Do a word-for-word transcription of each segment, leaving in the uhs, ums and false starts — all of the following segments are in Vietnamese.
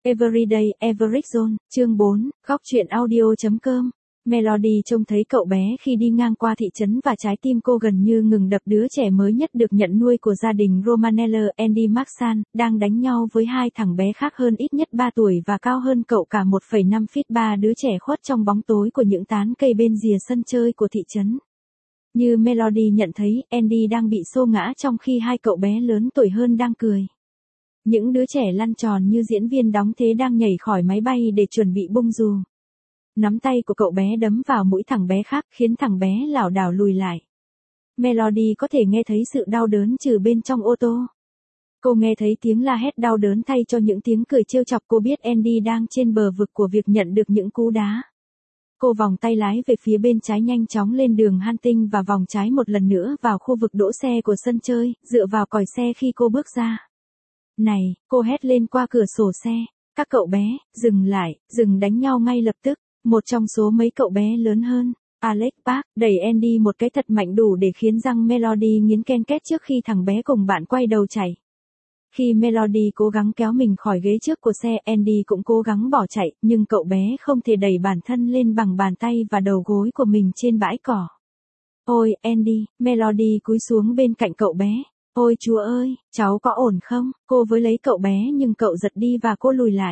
Everyday, Everett Zone, chương bốn, góc truyện audio chấm com. Melody trông thấy cậu bé khi đi ngang qua thị trấn và trái tim cô gần như ngừng đập. Đứa trẻ mới nhất được nhận nuôi của gia đình Romanella, Andy Marsan, đang đánh nhau với hai thằng bé khác hơn ít nhất ba tuổi và cao hơn cậu cả một phẩy năm feet. Ba đứa trẻ khuất trong bóng tối của những tán cây bên rìa sân chơi của thị trấn. Như Melody nhận thấy, Andy đang bị xô ngã trong khi hai cậu bé lớn tuổi hơn đang cười. Những đứa trẻ lăn tròn như diễn viên đóng thế đang nhảy khỏi máy bay để chuẩn bị bung dù. Nắm tay của cậu bé đấm vào mũi thằng bé khác khiến thằng bé lảo đảo lùi lại. Melody có thể nghe thấy sự đau đớn từ bên trong ô tô. Cô nghe thấy tiếng la hét đau đớn thay cho những tiếng cười trêu chọc. Cô biết Andy đang trên bờ vực của việc nhận được những cú đá. Cô vòng tay lái về phía bên trái, nhanh chóng lên đường Hunting và vòng trái một lần nữa vào khu vực đỗ xe của sân chơi, dựa vào còi xe khi cô bước ra. Này, cô hét lên qua cửa sổ xe, các cậu bé, dừng lại, dừng đánh nhau ngay lập tức. Một trong số mấy cậu bé lớn hơn, Alex Park, đẩy Andy một cái thật mạnh đủ để khiến răng Melody nghiến ken két trước khi thằng bé cùng bạn quay đầu chạy. Khi Melody cố gắng kéo mình khỏi ghế trước của xe, Andy cũng cố gắng bỏ chạy, nhưng cậu bé không thể đẩy bản thân lên bằng bàn tay và đầu gối của mình trên bãi cỏ. Ôi, Andy, Melody cúi xuống bên cạnh cậu bé. Ôi chúa ơi, cháu có ổn không? Cô với lấy cậu bé nhưng cậu giật đi và cô lùi lại.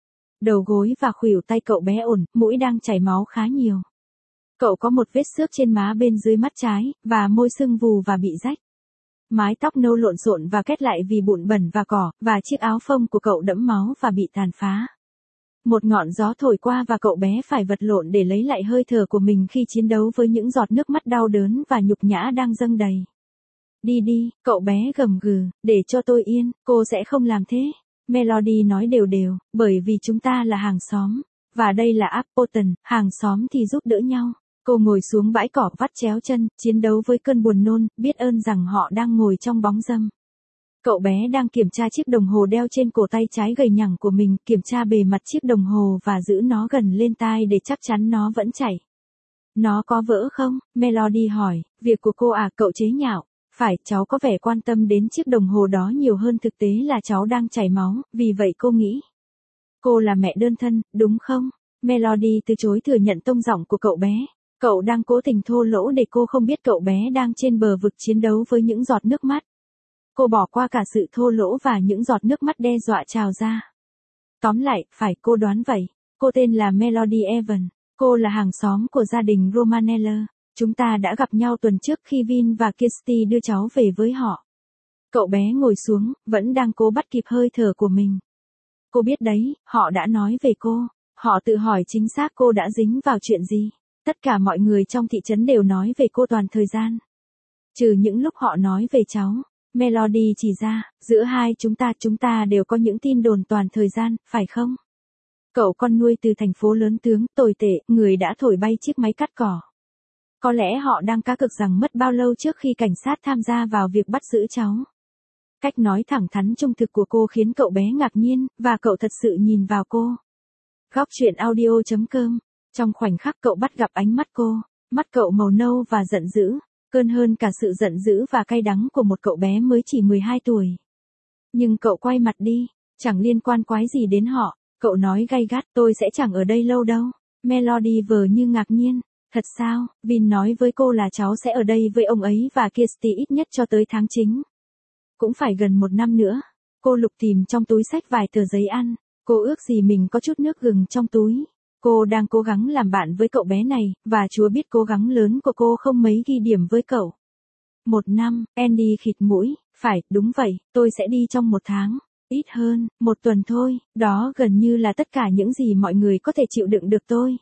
Đầu gối và khuỷu tay cậu bé ổn, mũi đang chảy máu khá nhiều. Cậu có một vết xước trên má bên dưới mắt trái, và môi sưng vù và bị rách. Mái tóc nâu lộn xộn và kết lại vì bụi bẩn và cỏ, và chiếc áo phông của cậu đẫm máu và bị tàn phá. Một ngọn gió thổi qua và cậu bé phải vật lộn để lấy lại hơi thở của mình khi chiến đấu với những giọt nước mắt đau đớn và nhục nhã đang dâng đầy. Đi đi, cậu bé gầm gừ, để cho tôi yên, cô sẽ không làm thế. Melody nói đều đều, bởi vì chúng ta là hàng xóm. Và đây là Appleton, hàng xóm thì giúp đỡ nhau. Cô ngồi xuống bãi cỏ vắt chéo chân, chiến đấu với cơn buồn nôn, biết ơn rằng họ đang ngồi trong bóng râm. Cậu bé đang kiểm tra chiếc đồng hồ đeo trên cổ tay trái gầy nhẳng của mình, kiểm tra bề mặt chiếc đồng hồ và giữ nó gần lên tai để chắc chắn nó vẫn chạy. Nó có vỡ không? Melody hỏi, việc của cô à? Cậu chế nhạo. Phải, cháu có vẻ quan tâm đến chiếc đồng hồ đó nhiều hơn thực tế là cháu đang chảy máu, vì vậy cô nghĩ. Cô là mẹ đơn thân, đúng không? Melody từ chối thừa nhận tông giọng của cậu bé. Cậu đang cố tình thô lỗ để cô không biết cậu bé đang trên bờ vực chiến đấu với những giọt nước mắt. Cô bỏ qua cả sự thô lỗ và những giọt nước mắt đe dọa trào ra. Tóm lại, phải, cô đoán vậy. Cô tên là Melody Evans. Cô là hàng xóm của gia đình Romanella. Chúng ta đã gặp nhau tuần trước khi Vin và Kirsty đưa cháu về với họ. Cậu bé ngồi xuống, vẫn đang cố bắt kịp hơi thở của mình. Cô biết đấy, họ đã nói về cô. Họ tự hỏi chính xác cô đã dính vào chuyện gì. Tất cả mọi người trong thị trấn đều nói về cô toàn thời gian. Trừ những lúc họ nói về cháu. Melody chỉ ra, giữa hai chúng ta chúng ta đều có những tin đồn toàn thời gian, phải không? Cậu con nuôi từ thành phố lớn tướng, tồi tệ, người đã thổi bay chiếc máy cắt cỏ. Có lẽ họ đang cá cược rằng mất bao lâu trước khi cảnh sát tham gia vào việc bắt giữ cháu. Cách nói thẳng thắn trung thực của cô khiến cậu bé ngạc nhiên, và cậu thật sự nhìn vào cô. Góc truyện audio chấm com. Trong khoảnh khắc cậu bắt gặp ánh mắt cô, mắt cậu màu nâu và giận dữ, cơn hơn cả sự giận dữ và cay đắng của một cậu bé mới chỉ mười hai tuổi. Nhưng cậu quay mặt đi, chẳng liên quan quái gì đến họ, cậu nói gay gắt, tôi sẽ chẳng ở đây lâu đâu. Melody vờ như ngạc nhiên. Thật sao? Vin nói với cô là cháu sẽ ở đây với ông ấy và Kirsty ít nhất cho tới tháng chính. Cũng phải gần một năm nữa. Cô lục tìm trong túi xách vài tờ giấy ăn. Cô ước gì mình có chút nước gừng trong túi. Cô đang cố gắng làm bạn với cậu bé này, và Chúa biết cố gắng lớn của cô không mấy ghi điểm với cậu. Một năm, Andy khịt mũi. Phải, đúng vậy, tôi sẽ đi trong một tháng. Ít hơn, một tuần thôi, đó gần như là tất cả những gì mọi người có thể chịu đựng được tôi.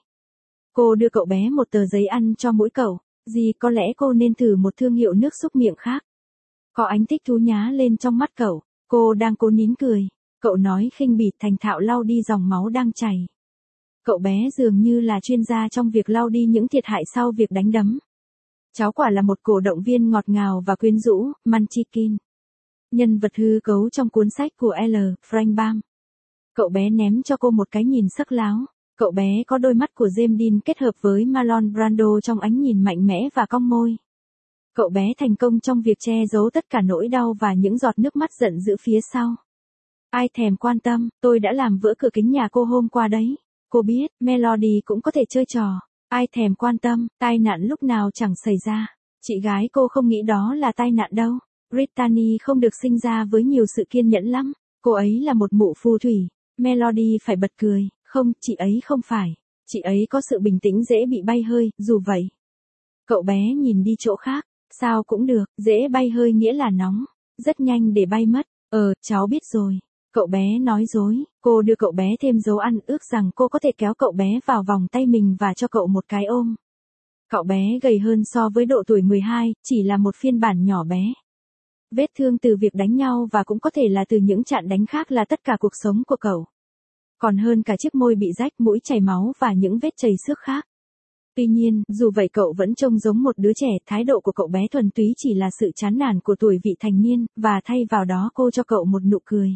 Cô đưa cậu bé một tờ giấy ăn cho mỗi cậu. Gì có lẽ cô nên thử một thương hiệu nước súc miệng khác. Có ánh thích thú nhá lên trong mắt cậu. Cô đang cố nín cười. Cậu nói khinh bỉ thành thạo lau đi dòng máu đang chảy. Cậu bé dường như là chuyên gia trong việc lau đi những thiệt hại sau việc đánh đấm. Cháu quả là một cổ động viên ngọt ngào và quyến rũ, Munchkin. Nhân vật hư cấu trong cuốn sách của L. Frank Baum. Cậu bé ném cho cô một cái nhìn sắc láo. Cậu bé có đôi mắt của James Dean kết hợp với Marlon Brando trong ánh nhìn mạnh mẽ và cong môi. Cậu bé thành công trong việc che giấu tất cả nỗi đau và những giọt nước mắt giận dữ phía sau. Ai thèm quan tâm, tôi đã làm vỡ cửa kính nhà cô hôm qua đấy. Cô biết, Melody cũng có thể chơi trò. Ai thèm quan tâm, tai nạn lúc nào chẳng xảy ra. Chị gái cô không nghĩ đó là tai nạn đâu. Brittany không được sinh ra với nhiều sự kiên nhẫn lắm. Cô ấy là một mụ phù thủy. Melody phải bật cười. Không, chị ấy không phải. Chị ấy có sự bình tĩnh dễ bị bay hơi, dù vậy. Cậu bé nhìn đi chỗ khác. Sao cũng được, dễ bay hơi nghĩa là nóng. Rất nhanh để bay mất. Ờ, cháu biết rồi. Cậu bé nói dối, cô đưa cậu bé thêm dấu ăn ước rằng cô có thể kéo cậu bé vào vòng tay mình và cho cậu một cái ôm. Cậu bé gầy hơn so với độ tuổi mười hai, chỉ là một phiên bản nhỏ bé. Vết thương từ việc đánh nhau và cũng có thể là từ những trận đánh khác là tất cả cuộc sống của cậu. Còn hơn cả chiếc môi bị rách, mũi chảy máu và những vết chảy xước khác. Tuy nhiên, dù vậy cậu vẫn trông giống một đứa trẻ, thái độ của cậu bé thuần túy chỉ là sự chán nản của tuổi vị thành niên, và thay vào đó cô cho cậu một nụ cười.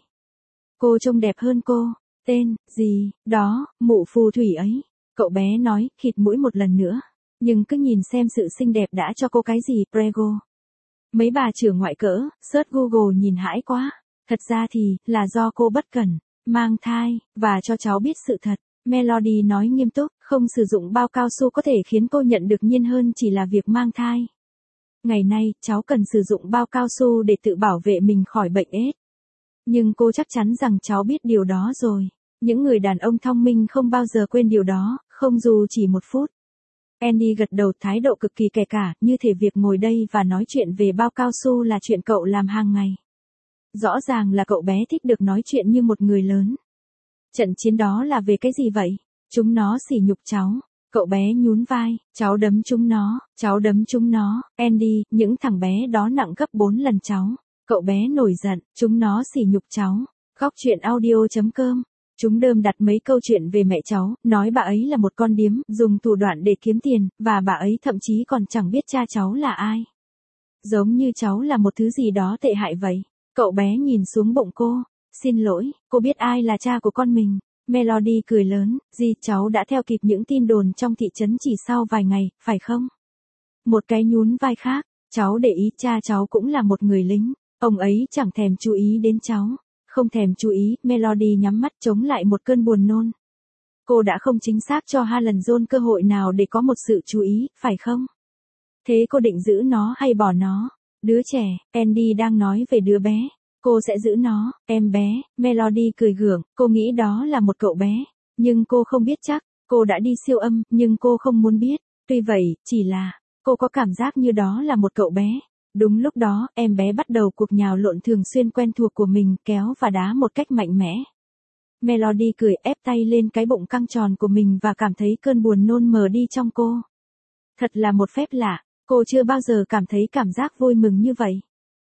Cô trông đẹp hơn cô. Tên, gì, đó, mụ phù thủy ấy. Cậu bé nói, khịt mũi một lần nữa. Nhưng cứ nhìn xem sự xinh đẹp đã cho cô cái gì, Prego. Mấy bà trưởng ngoại cỡ, search Google nhìn hãi quá. Thật ra thì, là do cô bất cẩn, mang thai, và cho cháu biết sự thật. Melody nói nghiêm túc, không sử dụng bao cao su có thể khiến cô nhận được nhiên hơn chỉ là việc mang thai. Ngày nay, cháu cần sử dụng bao cao su để tự bảo vệ mình khỏi bệnh ết. Nhưng cô chắc chắn rằng cháu biết điều đó rồi. Những người đàn ông thông minh không bao giờ quên điều đó, không dù chỉ một phút. Andy gật đầu, thái độ cực kỳ kể cả, như thể việc ngồi đây và nói chuyện về bao cao su là chuyện cậu làm hàng ngày. Rõ ràng là cậu bé thích được nói chuyện như một người lớn. Trận chiến đó là về cái gì vậy? Chúng nó sỉ nhục cháu. Cậu bé nhún vai, cháu đấm chúng nó, cháu đấm chúng nó. Andy, những thằng bé đó nặng gấp bốn lần cháu. Cậu bé nổi giận, chúng nó sỉ nhục cháu. Góc chuyện audio chấm com. Chúng đơm đặt mấy câu chuyện về mẹ cháu, nói bà ấy là một con điếm, dùng thủ đoạn để kiếm tiền, và bà ấy thậm chí còn chẳng biết cha cháu là ai. Giống như cháu là một thứ gì đó tệ hại vậy. Cậu bé nhìn xuống bụng cô. Xin lỗi, cô biết ai là cha của con mình. Melody cười lớn, gì cháu đã theo kịp những tin đồn trong thị trấn chỉ sau vài ngày, phải không? Một cái nhún vai khác, cháu để ý cha cháu cũng là một người lính. Ông ấy chẳng thèm chú ý đến cháu. Không thèm chú ý, Melody nhắm mắt chống lại một cơn buồn nôn. Cô đã không chính xác cho Alan John cơ hội nào để có một sự chú ý, phải không? Thế cô định giữ nó hay bỏ nó? Đứa trẻ, Andy đang nói về đứa bé. Cô sẽ giữ nó, em bé. Melody cười gượng, cô nghĩ đó là một cậu bé. Nhưng cô không biết chắc, cô đã đi siêu âm, nhưng cô không muốn biết. Tuy vậy, chỉ là, cô có cảm giác như đó là một cậu bé. Đúng lúc đó, em bé bắt đầu cuộc nhào lộn thường xuyên quen thuộc của mình, kéo và đá một cách mạnh mẽ. Melody cười, ép tay lên cái bụng căng tròn của mình và cảm thấy cơn buồn nôn mờ đi trong cô. Thật là một phép lạ, cô chưa bao giờ cảm thấy cảm giác vui mừng như vậy.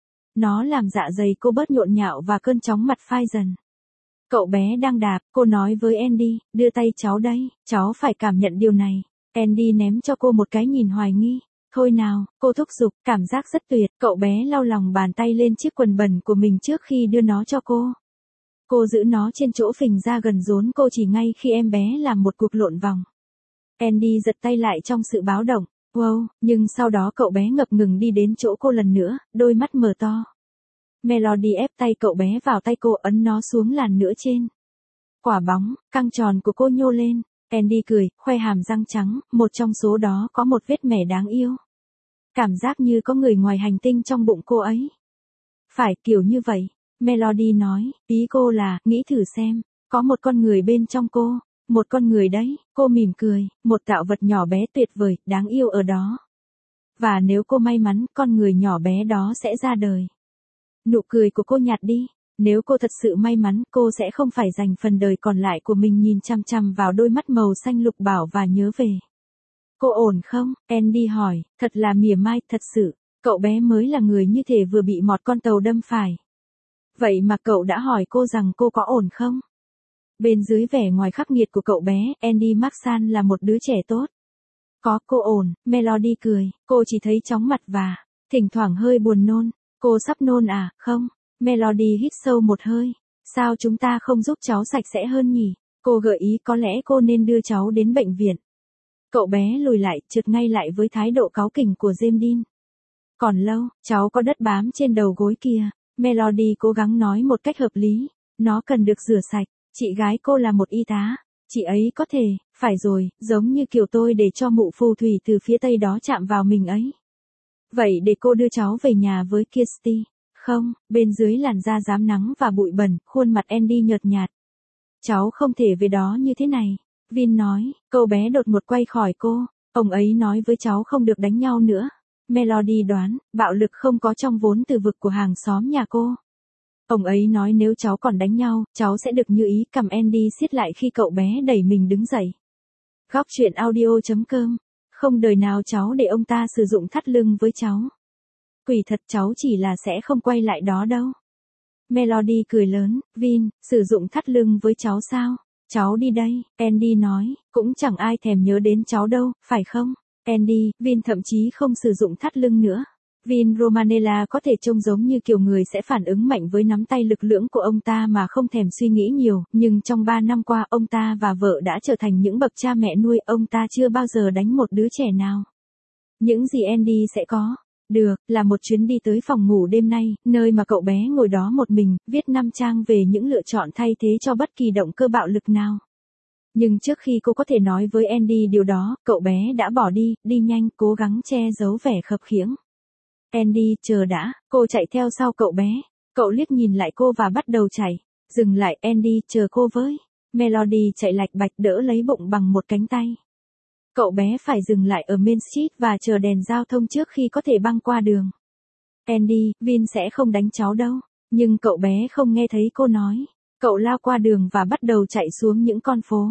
Nó làm dạ dày cô bớt nhộn nhạo và cơn chóng mặt phai dần. Cậu bé đang đạp, cô nói với Andy, đưa tay cháu đây, cháu phải cảm nhận điều này. Andy ném cho cô một cái nhìn hoài nghi. Thôi nào, cô thúc giục, cảm giác rất tuyệt. Cậu bé lau lòng bàn tay lên chiếc quần bẩn của mình trước khi đưa nó cho cô. Cô giữ nó trên chỗ phình ra gần rốn cô chỉ ngay khi em bé làm một cuộc lộn vòng. Andy giật tay lại trong sự báo động. Wow, nhưng sau đó cậu bé ngập ngừng đi đến chỗ cô lần nữa, đôi mắt mở to. Melody ép tay cậu bé vào tay cô, ấn nó xuống làn nữa trên. Quả bóng, căng tròn của cô nhô lên. Andy cười, khoe hàm răng trắng, một trong số đó có một vết mẻ đáng yêu. Cảm giác như có người ngoài hành tinh trong bụng cô ấy. Phải, kiểu như vậy. Melody nói, ý cô là, nghĩ thử xem, có một con người bên trong cô. Một con người đấy, cô mỉm cười, một tạo vật nhỏ bé tuyệt vời, đáng yêu ở đó. Và nếu cô may mắn, con người nhỏ bé đó sẽ ra đời. Nụ cười của cô nhạt đi. Nếu cô thật sự may mắn, cô sẽ không phải dành phần đời còn lại của mình nhìn chăm chăm vào đôi mắt màu xanh lục bảo và nhớ về. Cô ổn không? Andy hỏi, thật là mỉa mai, thật sự. Cậu bé mới là người như thể vừa bị một con tàu đâm phải. Vậy mà cậu đã hỏi cô rằng cô có ổn không? Bên dưới vẻ ngoài khắc nghiệt của cậu bé, Andy Marsan là một đứa trẻ tốt. Có, cô ổn. Melody cười, cô chỉ thấy chóng mặt và, thỉnh thoảng hơi buồn nôn. Cô sắp nôn à, không? Melody hít sâu một hơi. Sao chúng ta không giúp cháu sạch sẽ hơn nhỉ? Cô gợi ý có lẽ cô nên đưa cháu đến bệnh viện. Cậu bé lùi lại, trượt ngay lại với thái độ cáu kỉnh của James Dean. Còn lâu, cháu có đất bám trên đầu gối kìa. Melody cố gắng nói một cách hợp lý. Nó cần được rửa sạch. Chị gái cô là một y tá. Chị ấy có thể, phải rồi, giống như kiểu tôi để cho mụ phù thủy từ phía tây đó chạm vào mình ấy. Vậy để cô đưa cháu về nhà với Kirsty. Không, bên dưới làn da rám nắng và bụi bẩn, khuôn mặt Andy nhợt nhạt. Cháu không thể về đó như thế này. Vin nói, cậu bé đột ngột quay khỏi cô. Ông ấy nói với cháu không được đánh nhau nữa. Melody đoán, bạo lực không có trong vốn từ vực của hàng xóm nhà cô. Ông ấy nói nếu cháu còn đánh nhau, cháu sẽ được như ý. Cầm Andy siết lại khi cậu bé đẩy mình đứng dậy. Góc chuyện audio chấm com. Không đời nào cháu để ông ta sử dụng thắt lưng với cháu. Quỷ thật, cháu chỉ là sẽ không quay lại đó đâu. Melody cười lớn, Vin, sử dụng thắt lưng với cháu sao? Cháu đi đây, Andy nói, cũng chẳng ai thèm nhớ đến cháu đâu, phải không? Andy, Vin thậm chí không sử dụng thắt lưng nữa. Vin Romanella có thể trông giống như kiểu người sẽ phản ứng mạnh với nắm tay lực lưỡng của ông ta mà không thèm suy nghĩ nhiều, nhưng trong ba năm qua ông ta và vợ đã trở thành những bậc cha mẹ nuôi, ông ta chưa bao giờ đánh một đứa trẻ nào. Những gì Andy sẽ có, được, là một chuyến đi tới phòng ngủ đêm nay, nơi mà cậu bé ngồi đó một mình, viết năm trang về những lựa chọn thay thế cho bất kỳ động cơ bạo lực nào. Nhưng trước khi cô có thể nói với Andy điều đó, cậu bé đã bỏ đi, đi nhanh, cố gắng che giấu vẻ khập khiễng. Andy, chờ đã, cô chạy theo sau cậu bé. Cậu liếc nhìn lại cô và bắt đầu chạy. Dừng lại, Andy, chờ cô với. Melody chạy lạch bạch đỡ lấy bụng bằng một cánh tay. Cậu bé phải dừng lại ở Main Street và chờ đèn giao thông trước khi có thể băng qua đường. Andy, Vin sẽ không đánh cháu đâu. Nhưng cậu bé không nghe thấy cô nói. Cậu lao qua đường và bắt đầu chạy xuống những con phố.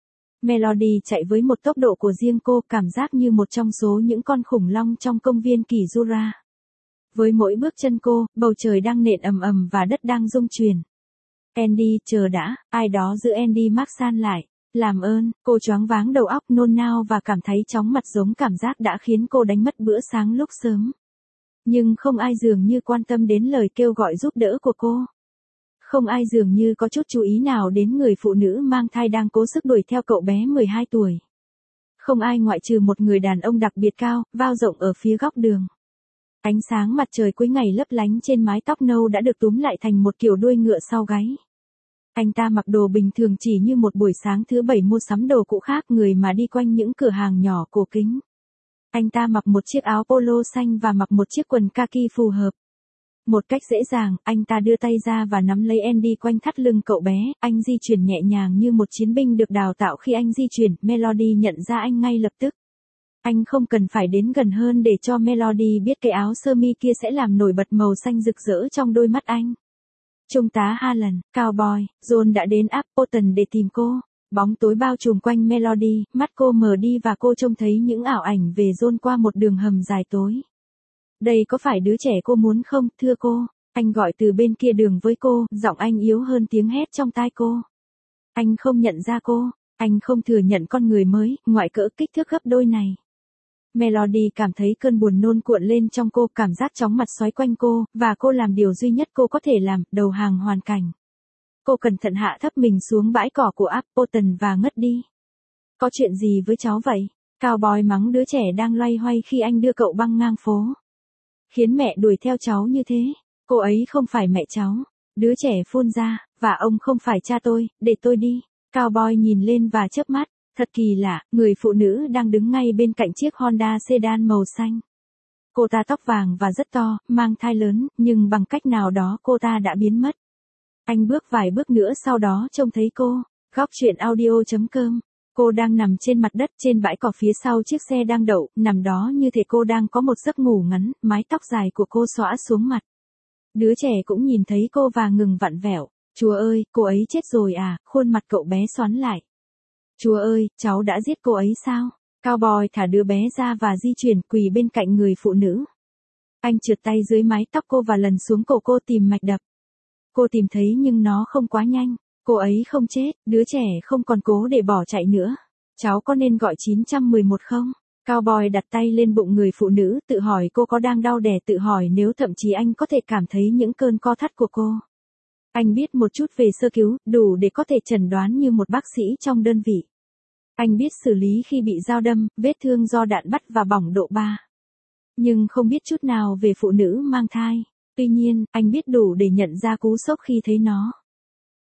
Melody chạy với một tốc độ của riêng cô, cảm giác như một trong số những con khủng long trong công viên kỳ Jura. Với mỗi bước chân cô, bầu trời đang nện ầm ầm và đất đang rung chuyển. Andy, chờ đã, ai đó giữ Andy Marsan lại. Làm ơn, cô choáng váng đầu óc, nôn nao và cảm thấy chóng mặt, giống cảm giác đã khiến cô đánh mất bữa sáng lúc sớm. Nhưng không ai dường như quan tâm đến lời kêu gọi giúp đỡ của cô. Không ai dường như có chút chú ý nào đến người phụ nữ mang thai đang cố sức đuổi theo cậu bé mười hai tuổi. Không ai ngoại trừ một người đàn ông đặc biệt cao, vao rộng ở phía góc đường. Ánh sáng mặt trời cuối ngày lấp lánh trên mái tóc nâu đã được túm lại thành một kiểu đuôi ngựa sau gáy. Anh ta mặc đồ bình thường, chỉ như một buổi sáng thứ bảy mua sắm đồ cũ khác người mà đi quanh những cửa hàng nhỏ cổ kính. Anh ta mặc một chiếc áo polo xanh và mặc một chiếc quần kaki phù hợp. Một cách dễ dàng, anh ta đưa tay ra và nắm lấy Andy quanh thắt lưng cậu bé, anh di chuyển nhẹ nhàng như một chiến binh được đào tạo. Khi anh di chuyển, Melody nhận ra anh ngay lập tức. Anh không cần phải đến gần hơn để cho Melody biết cái áo sơ mi kia sẽ làm nổi bật màu xanh rực rỡ trong đôi mắt anh. Trung tá Harlan, Cowboy, John đã đến Appleton để tìm cô. Bóng tối bao trùm quanh Melody, mắt cô mờ đi và cô trông thấy những ảo ảnh về John qua một đường hầm dài tối. Đây có phải đứa trẻ cô muốn không, thưa cô? Anh gọi từ bên kia đường với cô, giọng anh yếu hơn tiếng hét trong tai cô. Anh không nhận ra cô, anh không thừa nhận con người mới, ngoại cỡ kích thước gấp đôi này. Melody cảm thấy cơn buồn nôn cuộn lên trong cô, cảm giác chóng mặt xoáy quanh cô, và cô làm điều duy nhất cô có thể làm, đầu hàng hoàn cảnh. Cô cẩn thận hạ thấp mình xuống bãi cỏ của Appleton và ngất đi. Có chuyện gì với cháu vậy? Cowboy mắng đứa trẻ đang loay hoay khi anh đưa cậu băng ngang phố. Khiến mẹ đuổi theo cháu như thế. Cô ấy không phải mẹ cháu. Đứa trẻ phun ra, và ông không phải cha tôi, để tôi đi. Cowboy nhìn lên và chớp mắt. Thật kỳ lạ, người phụ nữ đang đứng ngay bên cạnh chiếc Honda sedan màu xanh. Cô ta tóc vàng và rất to, mang thai lớn, nhưng bằng cách nào đó cô ta đã biến mất. Anh bước vài bước nữa sau đó trông thấy cô. Góc chuyện audio chấm com. Cô đang nằm trên mặt đất trên bãi cỏ phía sau chiếc xe đang đậu, nằm đó như thể cô đang có một giấc ngủ ngắn, mái tóc dài của cô xõa xuống mặt. Đứa trẻ cũng nhìn thấy cô và ngừng vặn vẹo. Chúa ơi, cô ấy chết rồi à, khuôn mặt cậu bé xoắn lại. Chúa ơi, cháu đã giết cô ấy sao? Cowboy thả đứa bé ra và di chuyển, quỳ bên cạnh người phụ nữ. Anh trượt tay dưới mái tóc cô và lần xuống cổ cô tìm mạch đập. Cô tìm thấy nhưng nó không quá nhanh. Cô ấy không chết, đứa trẻ không còn cố để bỏ chạy nữa. Cháu có nên gọi chín một một không? Cowboy đặt tay lên bụng người phụ nữ, tự hỏi cô có đang đau đẻ, tự hỏi nếu thậm chí anh có thể cảm thấy những cơn co thắt của cô. Anh biết một chút về sơ cứu, đủ để có thể chẩn đoán như một bác sĩ trong đơn vị. Anh biết xử lý khi bị dao đâm, vết thương do đạn bắt và bỏng độ ba. Nhưng không biết chút nào về phụ nữ mang thai. Tuy nhiên, anh biết đủ để nhận ra cú sốc khi thấy nó.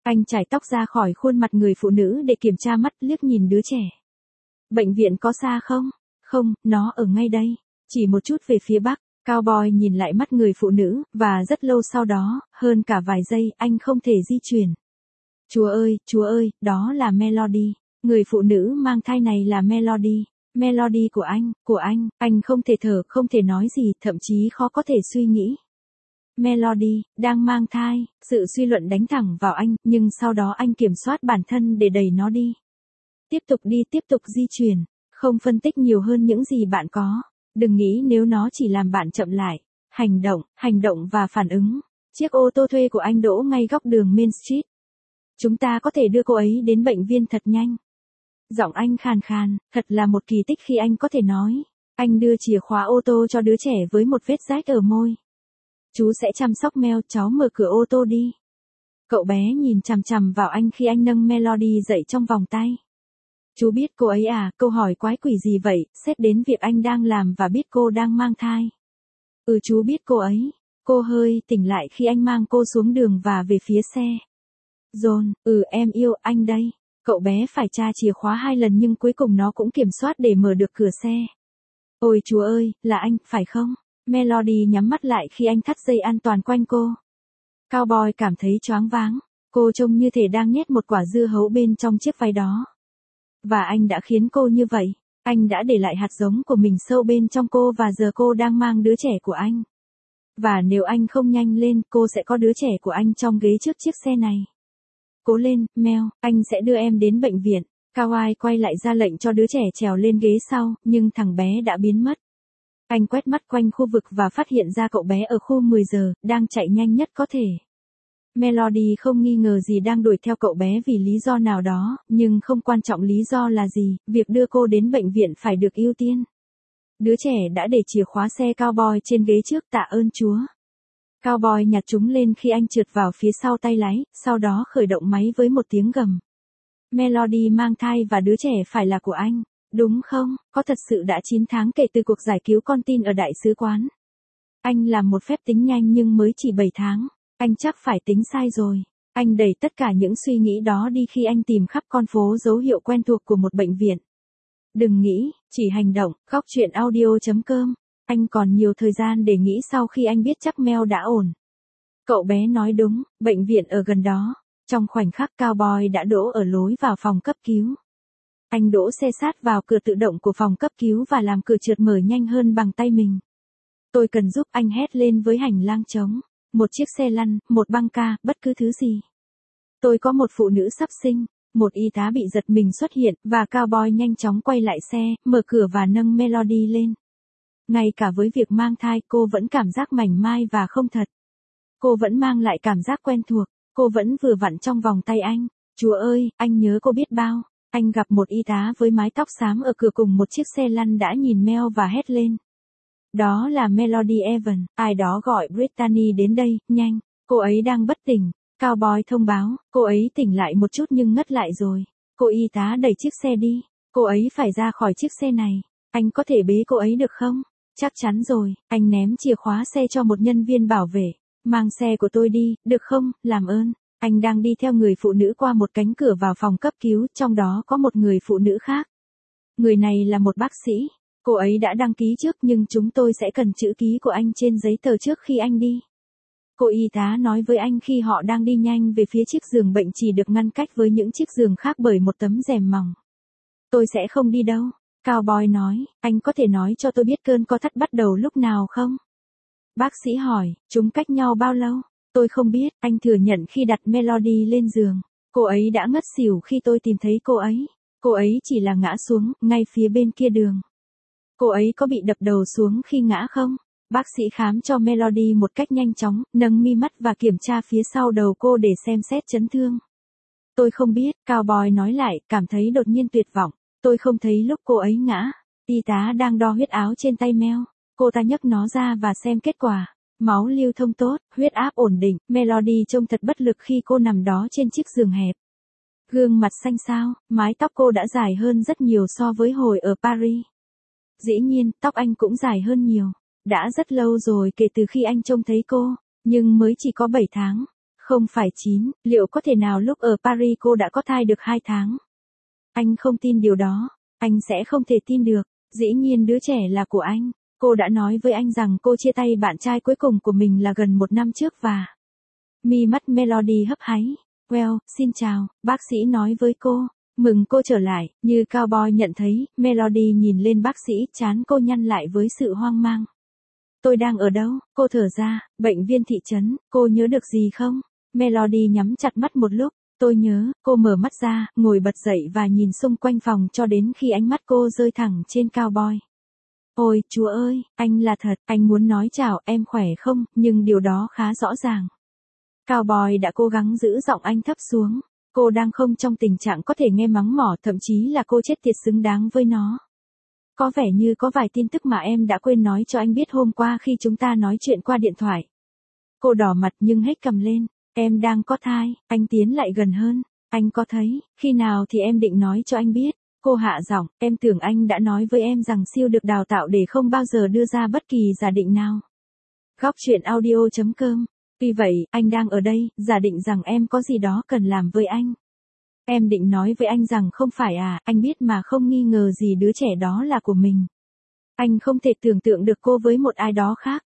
Anh chải tóc ra khỏi khuôn mặt người phụ nữ để kiểm tra mắt, liếc nhìn đứa trẻ. Bệnh viện có xa không? Không, nó ở ngay đây. Chỉ một chút về phía bắc. Cowboy nhìn lại mắt người phụ nữ, và rất lâu sau đó, hơn cả vài giây, anh không thể di chuyển. Chúa ơi, Chúa ơi, đó là Melody. Người phụ nữ mang thai này là Melody. Melody của anh, của anh, anh không thể thở, không thể nói gì, thậm chí khó có thể suy nghĩ. Melody, đang mang thai, sự suy luận đánh thẳng vào anh, nhưng sau đó anh kiểm soát bản thân để đẩy nó đi. Tiếp tục đi, tiếp tục di chuyển, không phân tích nhiều hơn những gì bạn có. Đừng nghĩ nếu nó chỉ làm bạn chậm lại. Hành động, hành động và phản ứng. Chiếc ô tô thuê của anh đỗ ngay góc đường Main Street. Chúng ta có thể đưa cô ấy đến bệnh viện thật nhanh. Giọng anh khàn khàn, thật là một kỳ tích khi anh có thể nói. Anh đưa chìa khóa ô tô cho đứa trẻ với một vết rách ở môi. Chú sẽ chăm sóc Mel, cháu mở cửa ô tô đi. Cậu bé nhìn chằm chằm vào anh khi anh nâng Melody dậy trong vòng tay. Chú biết cô ấy à, câu hỏi quái quỷ gì vậy, xét đến việc anh đang làm và biết cô đang mang thai. Ừ, chú biết cô ấy. Cô hơi tỉnh lại khi anh mang cô xuống đường và về phía xe. John, ừ em yêu anh đây. Cậu bé phải tra chìa khóa hai lần nhưng cuối cùng nó cũng kiểm soát để mở được cửa xe. Ôi Chúa ơi, là anh, phải không? Melody nhắm mắt lại khi anh thắt dây an toàn quanh cô. Cowboy cảm thấy choáng váng. Cô trông như thể đang nhét một quả dưa hấu bên trong chiếc váy đó. Và anh đã khiến cô như vậy. Anh đã để lại hạt giống của mình sâu bên trong cô và giờ cô đang mang đứa trẻ của anh. Và nếu anh không nhanh lên, cô sẽ có đứa trẻ của anh trong ghế trước chiếc xe này. Cố lên, Mel, anh sẽ đưa em đến bệnh viện. Kawai quay lại ra lệnh cho đứa trẻ trèo lên ghế sau, nhưng thằng bé đã biến mất. Anh quét mắt quanh khu vực và phát hiện ra cậu bé ở khu mười giờ, đang chạy nhanh nhất có thể. Melody không nghi ngờ gì đang đuổi theo cậu bé vì lý do nào đó, nhưng không quan trọng lý do là gì, việc đưa cô đến bệnh viện phải được ưu tiên. Đứa trẻ đã để chìa khóa xe Cowboy trên ghế trước, tạ ơn Chúa. Cowboy nhặt chúng lên khi anh trượt vào phía sau tay lái, sau đó khởi động máy với một tiếng gầm. Melody mang thai và đứa trẻ phải là của anh, đúng không? Có thật sự đã chín tháng kể từ cuộc giải cứu con tin ở đại sứ quán. Anh làm một phép tính nhanh nhưng mới chỉ bảy tháng. Anh chắc phải tính sai rồi. Anh đẩy tất cả những suy nghĩ đó đi khi anh tìm khắp con phố dấu hiệu quen thuộc của một bệnh viện. Đừng nghĩ, chỉ hành động. Góc truyện audio chấm com. Anh còn nhiều thời gian để nghĩ sau khi anh biết chắc Mel đã ổn. Cậu bé nói đúng, bệnh viện ở gần đó. Trong khoảnh khắc Cowboy đã đỗ ở lối vào phòng cấp cứu. Anh đỗ xe sát vào cửa tự động của phòng cấp cứu và làm cửa trượt mở nhanh hơn bằng tay mình. Tôi cần giúp, anh hét lên với hành lang trống. Một chiếc xe lăn, một băng ca, bất cứ thứ gì. Tôi có một phụ nữ sắp sinh. Một y tá bị giật mình xuất hiện, và Cowboy nhanh chóng quay lại xe, mở cửa và nâng Melody lên. Ngay cả với việc mang thai, cô vẫn cảm giác mảnh mai và không thật. Cô vẫn mang lại cảm giác quen thuộc. Cô vẫn vừa vặn trong vòng tay anh. Chúa ơi, anh nhớ cô biết bao. Anh gặp một y tá với mái tóc xám ở cửa cùng một chiếc xe lăn đã nhìn Mel và hét lên. Đó là Melody Evans, ai đó gọi Brittany đến đây, nhanh, cô ấy đang bất tỉnh. Cowboy thông báo, cô ấy tỉnh lại một chút nhưng ngất lại rồi. Cô y tá đẩy chiếc xe đi, cô ấy phải ra khỏi chiếc xe này. Anh có thể bế cô ấy được không? Chắc chắn rồi, anh ném chìa khóa xe cho một nhân viên bảo vệ. Mang xe của tôi đi, được không, làm ơn. Anh đang đi theo người phụ nữ qua một cánh cửa vào phòng cấp cứu, trong đó có một người phụ nữ khác. Người này là một bác sĩ. Cô ấy đã đăng ký trước nhưng chúng tôi sẽ cần chữ ký của anh trên giấy tờ trước khi anh đi. Cô y tá nói với anh khi họ đang đi nhanh về phía chiếc giường bệnh chỉ được ngăn cách với những chiếc giường khác bởi một tấm rèm mỏng. Tôi sẽ không đi đâu. Cowboy nói, anh có thể nói cho tôi biết cơn co thắt bắt đầu lúc nào không? Bác sĩ hỏi, chúng cách nhau bao lâu? Tôi không biết, anh thừa nhận khi đặt Melody lên giường. Cô ấy đã ngất xỉu khi tôi tìm thấy cô ấy. Cô ấy chỉ là ngã xuống, ngay phía bên kia đường. Cô ấy có bị đập đầu xuống khi ngã không? Bác sĩ khám cho Melody một cách nhanh chóng, nâng mi mắt và kiểm tra phía sau đầu cô để xem xét chấn thương. Tôi không biết, Cowboy nói lại, cảm thấy đột nhiên tuyệt vọng. Tôi không thấy lúc cô ấy ngã. Y tá đang đo huyết áo trên tay Mel. Cô ta nhấc nó ra và xem kết quả. Máu lưu thông tốt, huyết áp ổn định. Melody trông thật bất lực khi cô nằm đó trên chiếc giường hẹp. Gương mặt xanh xao, mái tóc cô đã dài hơn rất nhiều so với hồi ở Paris. Dĩ nhiên, tóc anh cũng dài hơn nhiều. Đã rất lâu rồi kể từ khi anh trông thấy cô, nhưng mới chỉ có bảy tháng. Không phải chín, liệu có thể nào lúc ở Paris cô đã có thai được hai tháng? Anh không tin điều đó. Anh sẽ không thể tin được. Dĩ nhiên đứa trẻ là của anh. Cô đã nói với anh rằng cô chia tay bạn trai cuối cùng của mình là gần một năm trước và... Mi mắt Melody hấp háy. Well, xin chào, bác sĩ nói với cô. Mừng cô trở lại, như cowboy nhận thấy, Melody nhìn lên bác sĩ, trán cô nhăn lại với sự hoang mang. Tôi đang ở đâu? Cô thở ra, bệnh viên thị trấn, cô nhớ được gì không? Melody nhắm chặt mắt một lúc, tôi nhớ, cô mở mắt ra, ngồi bật dậy và nhìn xung quanh phòng cho đến khi ánh mắt cô rơi thẳng trên cowboy. Ôi, Chúa ơi, anh là thật, anh muốn nói chào, em khỏe không, nhưng điều đó khá rõ ràng. Cowboy đã cố gắng giữ giọng anh thấp xuống. Cô đang không trong tình trạng có thể nghe mắng mỏ, thậm chí là cô chết tiệt xứng đáng với nó. Có vẻ như có vài tin tức mà em đã quên nói cho anh biết hôm qua khi chúng ta nói chuyện qua điện thoại. Cô đỏ mặt nhưng hết cầm lên. Em đang có thai. Anh tiến lại gần hơn. Anh có thấy, khi nào thì em định nói cho anh biết. Cô hạ giọng, em tưởng anh đã nói với em rằng siêu được đào tạo để không bao giờ đưa ra bất kỳ giả định nào. Góc chuyện audio chấm com. Vì vậy, anh đang ở đây, giả định rằng em có gì đó cần làm với anh. Em định nói với anh rằng không phải à, anh biết mà không nghi ngờ gì đứa trẻ đó là của mình. Anh không thể tưởng tượng được cô với một ai đó khác.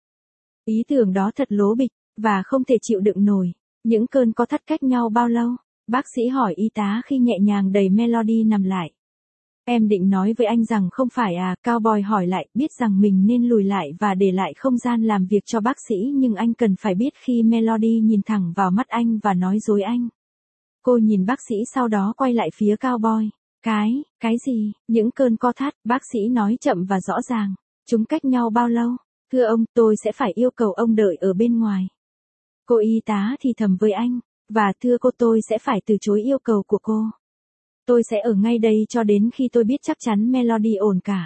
Ý tưởng đó thật lố bịch, và không thể chịu đựng nổi. Những cơn co thắt cách nhau bao lâu? Bác sĩ hỏi y tá khi nhẹ nhàng đẩy Melody nằm lại. Em định nói với anh rằng không phải à, cowboy hỏi lại, biết rằng mình nên lùi lại và để lại không gian làm việc cho bác sĩ nhưng anh cần phải biết khi Melody nhìn thẳng vào mắt anh và nói dối anh. Cô nhìn bác sĩ sau đó quay lại phía cowboy. Cái, cái gì? Những cơn co thắt, bác sĩ nói chậm và rõ ràng. Chúng cách nhau bao lâu? Thưa ông, tôi sẽ phải yêu cầu ông đợi ở bên ngoài. Cô y tá thì thầm với anh. Và thưa cô, tôi sẽ phải từ chối yêu cầu của cô. Tôi sẽ ở ngay đây cho đến khi tôi biết chắc chắn Melody ổn cả.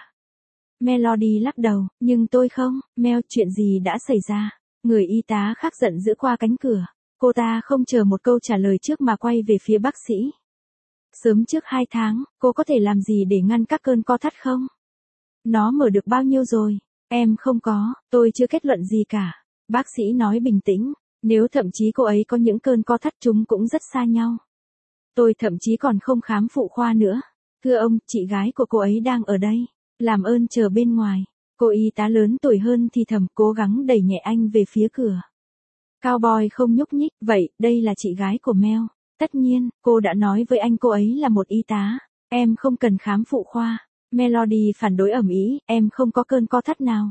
Melody lắc đầu, nhưng tôi không. Mel, chuyện gì đã xảy ra? Người y tá khác giận dữ qua cánh cửa. Cô ta không chờ một câu trả lời trước mà quay về phía bác sĩ. Sớm trước hai tháng, cô có thể làm gì để ngăn các cơn co thắt không? Nó mở được bao nhiêu rồi? Em không có, tôi chưa kết luận gì cả. Bác sĩ nói bình tĩnh, nếu thậm chí cô ấy có những cơn co thắt chúng cũng rất xa nhau. Tôi thậm chí còn không khám phụ khoa nữa. Thưa ông, chị gái của cô ấy đang ở đây. Làm ơn chờ bên ngoài. Cô y tá lớn tuổi hơn thì thầm cố gắng đẩy nhẹ anh về phía cửa. Cowboy không nhúc nhích, vậy, đây là chị gái của Mel. Tất nhiên, cô đã nói với anh cô ấy là một y tá. Em không cần khám phụ khoa. Melody phản đối ầm ĩ, em không có cơn co thắt nào.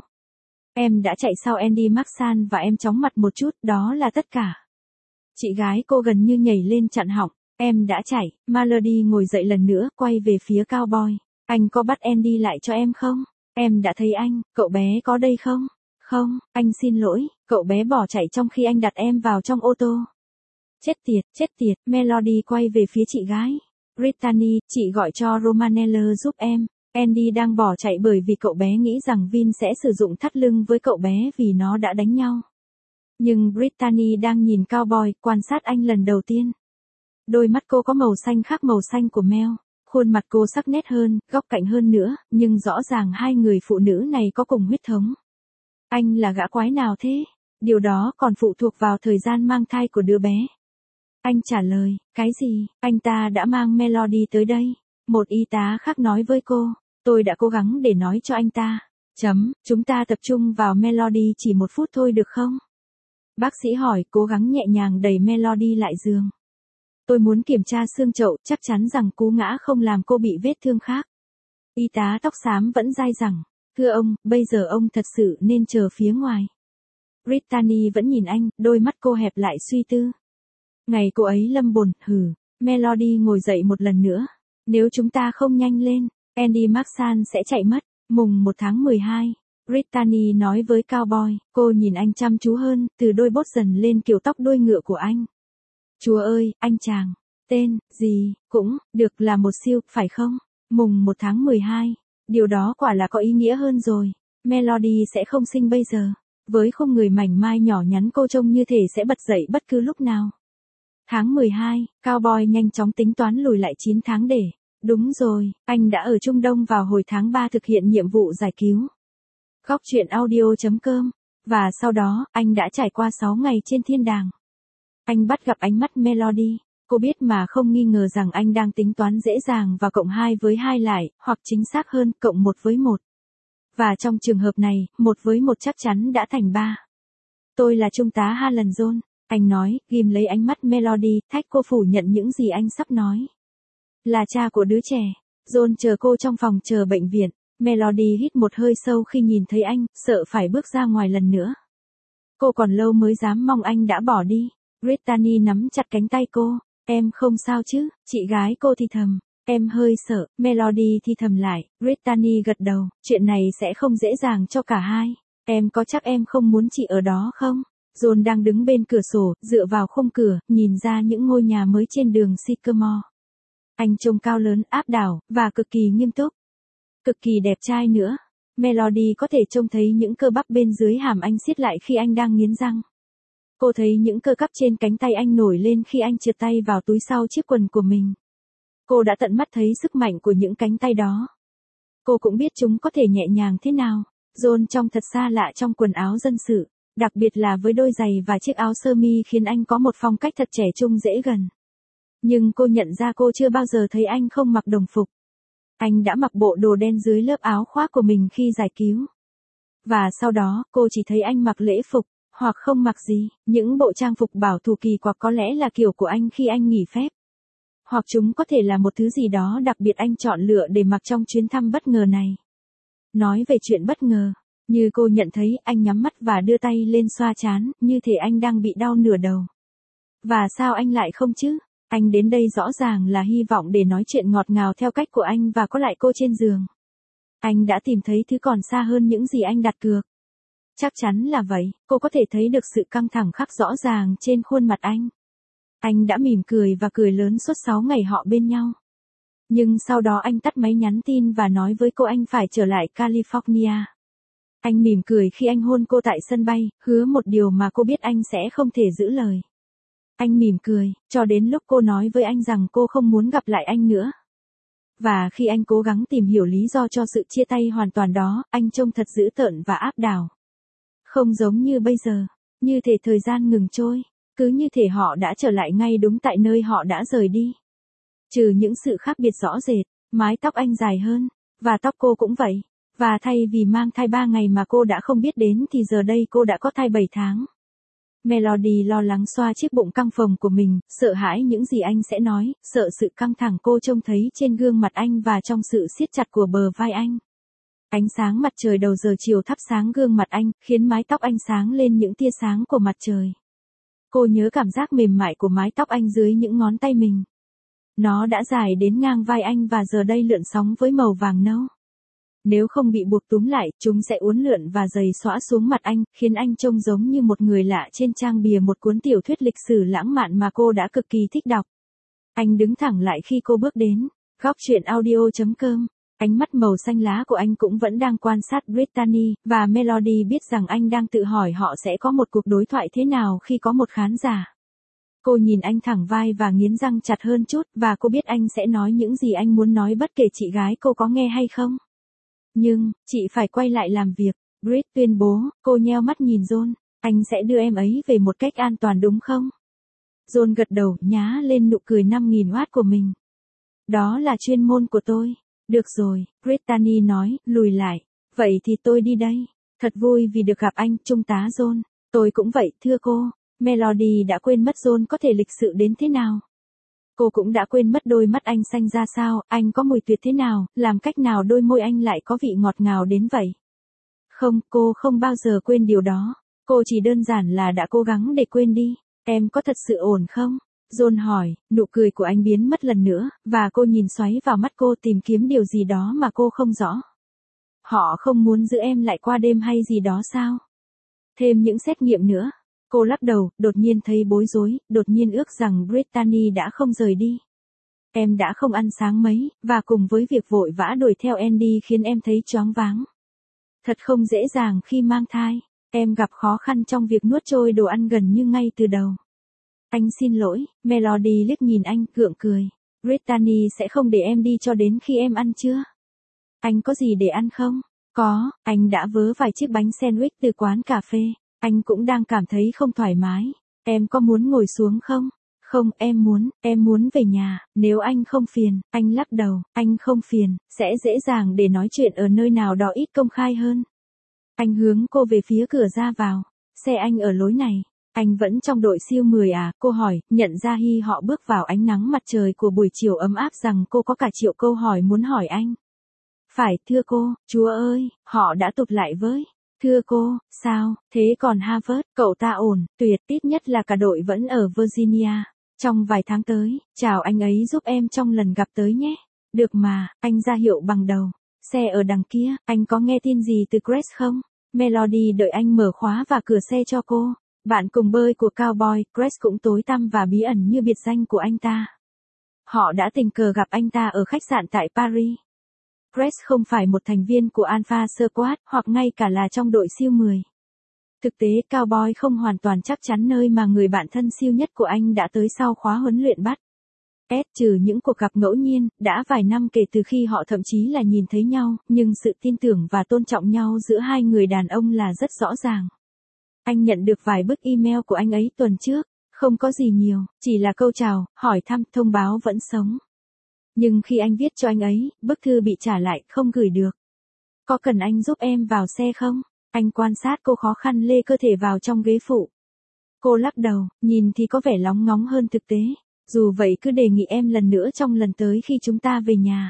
Em đã chạy sau Andy Marsan và em chóng mặt một chút, đó là tất cả. Chị gái cô gần như nhảy lên chặn họng. Em đã chạy. Melody ngồi dậy lần nữa, quay về phía cowboy. Anh có bắt Andy lại cho em không? Em đã thấy anh, cậu bé có đây không? Không, anh xin lỗi, cậu bé bỏ chạy trong khi anh đặt em vào trong ô tô. Chết tiệt, chết tiệt, Melody quay về phía chị gái. Brittany, chị gọi cho Romanella giúp em. Andy đang bỏ chạy bởi vì cậu bé nghĩ rằng Vin sẽ sử dụng thắt lưng với cậu bé vì nó đã đánh nhau. Nhưng Brittany đang nhìn cowboy, quan sát anh lần đầu tiên. Đôi mắt cô có màu xanh khác màu xanh của Mel. Khuôn mặt cô sắc nét hơn, góc cạnh hơn nữa, nhưng rõ ràng hai người phụ nữ này có cùng huyết thống. Anh là gã quái nào thế? Điều đó còn phụ thuộc vào thời gian mang thai của đứa bé. Anh trả lời, cái gì? Anh ta đã mang Melody tới đây. Một y tá khác nói với cô, tôi đã cố gắng để nói cho anh ta. Chấm, chúng ta tập trung vào Melody chỉ một phút thôi được không? Bác sĩ hỏi, cố gắng nhẹ nhàng đẩy Melody lại giường. Tôi muốn kiểm tra xương chậu, chắc chắn rằng cú ngã không làm cô bị vết thương khác. Y tá tóc xám vẫn dai dẳng. Thưa ông, bây giờ ông thật sự nên chờ phía ngoài. Brittany vẫn nhìn anh, đôi mắt cô hẹp lại suy tư. Ngày cô ấy lâm bồn, hừ. Melody ngồi dậy một lần nữa. Nếu chúng ta không nhanh lên, Andy Marsan sẽ chạy mất. Mùng một tháng mười hai. Brittany nói với cowboy, cô nhìn anh chăm chú hơn, từ đôi bốt dần lên kiểu tóc đuôi ngựa của anh. Chúa ơi, anh chàng, tên, gì, cũng, được là một siêu, phải không? Mùng một tháng mười hai, điều đó quả là có ý nghĩa hơn rồi. Melody sẽ không sinh bây giờ. Với khung người mảnh mai nhỏ nhắn cô trông như thể sẽ bật dậy bất cứ lúc nào. Tháng mười hai, cowboy nhanh chóng tính toán lùi lại chín tháng để. Đúng rồi, anh đã ở Trung Đông vào hồi tháng ba thực hiện nhiệm vụ giải cứu. Góc chuyện audio chấm com. Và sau đó, anh đã trải qua sáu ngày trên thiên đàng. Anh bắt gặp ánh mắt Melody. Cô biết mà không nghi ngờ rằng anh đang tính toán dễ dàng và cộng hai với hai lại, hoặc chính xác hơn, cộng một với một. Và trong trường hợp này, một với một chắc chắn đã thành ba. Tôi là Trung tá Alan John, anh nói, ghim lấy ánh mắt Melody, thách cô phủ nhận những gì anh sắp nói. Là cha của đứa trẻ. John chờ cô trong phòng chờ bệnh viện. Melody hít một hơi sâu khi nhìn thấy anh, sợ phải bước ra ngoài lần nữa. Cô còn lâu mới dám mong anh đã bỏ đi. Brittany nắm chặt cánh tay cô. Em không sao chứ, chị gái cô thì thầm. Em hơi sợ, Melody thì thầm lại. Brittany gật đầu, chuyện này sẽ không dễ dàng cho cả hai. Em có chắc em không muốn chị ở đó không? John đang đứng bên cửa sổ, dựa vào khung cửa, nhìn ra những ngôi nhà mới trên đường Sycamore. Anh trông cao lớn, áp đảo, và cực kỳ nghiêm túc. Cực kỳ đẹp trai nữa. Melody có thể trông thấy những cơ bắp bên dưới hàm anh siết lại khi anh đang nghiến răng. Cô thấy những cơ bắp trên cánh tay anh nổi lên khi anh trượt tay vào túi sau chiếc quần của mình. Cô đã tận mắt thấy sức mạnh của những cánh tay đó. Cô cũng biết chúng có thể nhẹ nhàng thế nào. John trông thật xa lạ trong quần áo dân sự, đặc biệt là với đôi giày và chiếc áo sơ mi khiến anh có một phong cách thật trẻ trung dễ gần. Nhưng cô nhận ra cô chưa bao giờ thấy anh không mặc đồng phục. Anh đã mặc bộ đồ đen dưới lớp áo khoác của mình khi giải cứu. Và sau đó, cô chỉ thấy anh mặc lễ phục, hoặc không mặc gì. Những bộ trang phục bảo thủ kỳ quặc có lẽ là kiểu của anh khi anh nghỉ phép. Hoặc chúng có thể là một thứ gì đó đặc biệt anh chọn lựa để mặc trong chuyến thăm bất ngờ này. Nói về chuyện bất ngờ, như cô nhận thấy, anh nhắm mắt và đưa tay lên xoa trán, như thể anh đang bị đau nửa đầu. Và sao anh lại không chứ? Anh đến đây rõ ràng là hy vọng để nói chuyện ngọt ngào theo cách của anh và có lại cô trên giường. Anh đã tìm thấy thứ còn xa hơn những gì anh đặt cược. Chắc chắn là vậy, cô có thể thấy được sự căng thẳng khắc rõ ràng trên khuôn mặt anh. Anh đã mỉm cười và cười lớn suốt sáu ngày họ bên nhau. Nhưng sau đó anh tắt máy nhắn tin và nói với cô anh phải trở lại California. Anh mỉm cười khi anh hôn cô tại sân bay, hứa một điều mà cô biết anh sẽ không thể giữ lời. Anh mỉm cười, cho đến lúc cô nói với anh rằng cô không muốn gặp lại anh nữa. Và khi anh cố gắng tìm hiểu lý do cho sự chia tay hoàn toàn đó, anh trông thật dữ tợn và áp đảo. Không giống như bây giờ, như thể thời gian ngừng trôi, cứ như thể họ đã trở lại ngay đúng tại nơi họ đã rời đi. Trừ những sự khác biệt rõ rệt, mái tóc anh dài hơn, và tóc cô cũng vậy. Và thay vì mang thai ba ngày mà cô đã không biết đến thì giờ đây cô đã có thai bảy tháng. Melody lo lắng xoa chiếc bụng căng phồng của mình, sợ hãi những gì anh sẽ nói, sợ sự căng thẳng cô trông thấy trên gương mặt anh và trong sự siết chặt của bờ vai anh. Ánh sáng mặt trời đầu giờ chiều thắp sáng gương mặt anh, khiến mái tóc anh sáng lên những tia sáng của mặt trời. Cô nhớ cảm giác mềm mại của mái tóc anh dưới những ngón tay mình. Nó đã dài đến ngang vai anh và giờ đây lượn sóng với màu vàng nâu. Nếu không bị buộc túm lại, chúng sẽ uốn lượn và dày xõa xuống mặt anh, khiến anh trông giống như một người lạ trên trang bìa một cuốn tiểu thuyết lịch sử lãng mạn mà cô đã cực kỳ thích đọc. Anh đứng thẳng lại khi cô bước đến. Góc truyện audio chấm com. Ánh mắt màu xanh lá của anh cũng vẫn đang quan sát Brittany, và Melody biết rằng anh đang tự hỏi họ sẽ có một cuộc đối thoại thế nào khi có một khán giả. Cô nhìn anh thẳng vai và nghiến răng chặt hơn chút, và cô biết anh sẽ nói những gì anh muốn nói bất kể chị gái cô có nghe hay không. Nhưng, chị phải quay lại làm việc, Britt tuyên bố. Cô nheo mắt nhìn John. Anh sẽ đưa em ấy về một cách an toàn đúng không? John gật đầu, nhá lên nụ cười năm nghìn oát của mình. Đó là chuyên môn của tôi. Được rồi, Brittany nói, lùi lại. Vậy thì tôi đi đây. Thật vui vì được gặp anh, Trung tá John. Tôi cũng vậy, thưa cô. Melody đã quên mất John có thể lịch sự đến thế nào. Cô cũng đã quên mất đôi mắt anh xanh ra sao, anh có mùi tuyệt thế nào, làm cách nào đôi môi anh lại có vị ngọt ngào đến vậy. Không, cô không bao giờ quên điều đó. Cô chỉ đơn giản là đã cố gắng để quên đi. Em có thật sự ổn không? John hỏi, nụ cười của anh biến mất lần nữa, và cô nhìn xoáy vào mắt cô tìm kiếm điều gì đó mà cô không rõ. Họ không muốn giữ em lại qua đêm hay gì đó sao? Thêm những xét nghiệm nữa. Cô lắc đầu, đột nhiên thấy bối rối, đột nhiên ước rằng Brittany đã không rời đi. Em đã không ăn sáng mấy, và cùng với việc vội vã đuổi theo Andy khiến em thấy choáng váng. Thật không dễ dàng khi mang thai, em gặp khó khăn trong việc nuốt trôi đồ ăn gần như ngay từ đầu. Anh xin lỗi, Melody liếc nhìn anh, gượng cười. Brittany sẽ không để em đi cho đến khi em ăn chưa? Anh có gì để ăn không? Có, anh đã vớ vài chiếc bánh sandwich từ quán cà phê. Anh cũng đang cảm thấy không thoải mái. Em có muốn ngồi xuống không? Không, em muốn, em muốn về nhà, nếu anh không phiền, anh lắc đầu, anh không phiền, sẽ dễ dàng để nói chuyện ở nơi nào đó ít công khai hơn. Anh hướng cô về phía cửa ra vào, xe anh ở lối này. Anh vẫn trong đội siêu mười à, cô hỏi, nhận ra khi họ bước vào ánh nắng mặt trời của buổi chiều ấm áp rằng cô có cả triệu câu hỏi muốn hỏi anh. Phải, thưa cô, Chúa ơi, họ đã tụt lại với. Thưa cô, sao, thế còn Harvard, cậu ta ổn, tuyệt, ít nhất là cả đội vẫn ở Virginia. Trong vài tháng tới, chào anh ấy giúp em trong lần gặp tới nhé. Được mà, anh ra hiệu bằng đầu. Xe ở đằng kia, anh có nghe tin gì từ Grace không? Melody đợi anh mở khóa và cửa xe cho cô. Bạn cùng bơi của Cowboy, Grace cũng tối tăm và bí ẩn như biệt danh của anh ta. Họ đã tình cờ gặp anh ta ở khách sạn tại Paris. Grace không phải một thành viên của Alpha Squad, hoặc ngay cả là trong đội siêu mười. Thực tế Cowboy không hoàn toàn chắc chắn nơi mà người bạn thân siêu nhất của anh đã tới sau khóa huấn luyện bắt. S trừ những cuộc gặp ngẫu nhiên, đã vài năm kể từ khi họ thậm chí là nhìn thấy nhau, nhưng sự tin tưởng và tôn trọng nhau giữa hai người đàn ông là rất rõ ràng. Anh nhận được vài bức email của anh ấy tuần trước, không có gì nhiều, chỉ là câu chào, hỏi thăm, thông báo vẫn sống. Nhưng khi anh viết cho anh ấy, bức thư bị trả lại, không gửi được. Có cần anh giúp em vào xe không? Anh quan sát cô khó khăn lê cơ thể vào trong ghế phụ. Cô lắc đầu, nhìn thì có vẻ lóng ngóng hơn thực tế. Dù vậy cứ đề nghị em lần nữa trong lần tới khi chúng ta về nhà.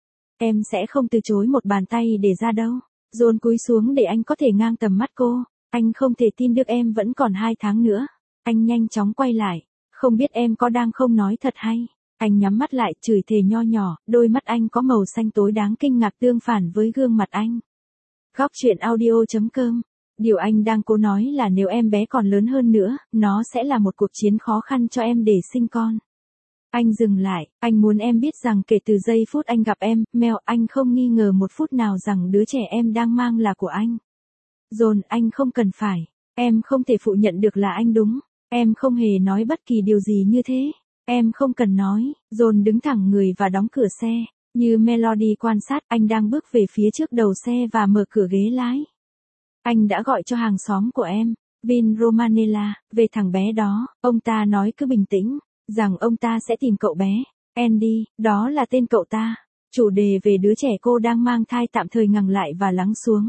Em sẽ không từ chối một bàn tay để ra đâu. John cúi xuống để anh có thể ngang tầm mắt cô. Anh không thể tin được em vẫn còn hai tháng nữa. Anh nhanh chóng quay lại. Không biết em có đang không nói thật hay. Anh nhắm mắt lại chửi thề nho nhỏ, đôi mắt anh có màu xanh tối đáng kinh ngạc tương phản với gương mặt anh. Góc chuyện audio chấm com. Điều anh đang cố nói là nếu em bé còn lớn hơn nữa, nó sẽ là một cuộc chiến khó khăn cho em để sinh con. Anh dừng lại, anh muốn em biết rằng kể từ giây phút anh gặp em, Mel, anh không nghi ngờ một phút nào rằng đứa trẻ em đang mang là của anh. John, anh không cần phải. Em không thể phụ nhận được là anh đúng. Em không hề nói bất kỳ điều gì như thế. Em không cần nói. John đứng thẳng người và đóng cửa xe. Như Melody quan sát, anh đang bước về phía trước đầu xe và mở cửa ghế lái. Anh đã gọi cho hàng xóm của em, Vin Romanella, về thằng bé đó. Ông ta nói cứ bình tĩnh, rằng ông ta sẽ tìm cậu bé. Andy, đó là tên cậu ta. Chủ đề về đứa trẻ cô đang mang thai tạm thời ngừng lại và lắng xuống.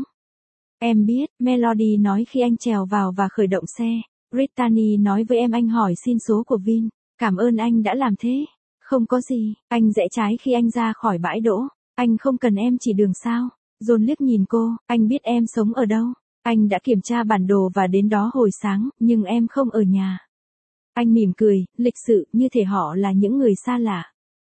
Em biết, Melody nói khi anh trèo vào và khởi động xe. Brittany nói với em anh hỏi xin số của Vin. Cảm ơn anh đã làm thế. Không có gì, anh rẽ trái khi anh ra khỏi bãi đỗ. Anh không cần em chỉ đường sao. John liếc nhìn cô, anh biết em sống ở đâu. Anh đã kiểm tra bản đồ và đến đó hồi sáng, nhưng em không ở nhà. Anh mỉm cười, lịch sự, như thể họ là những người xa lạ.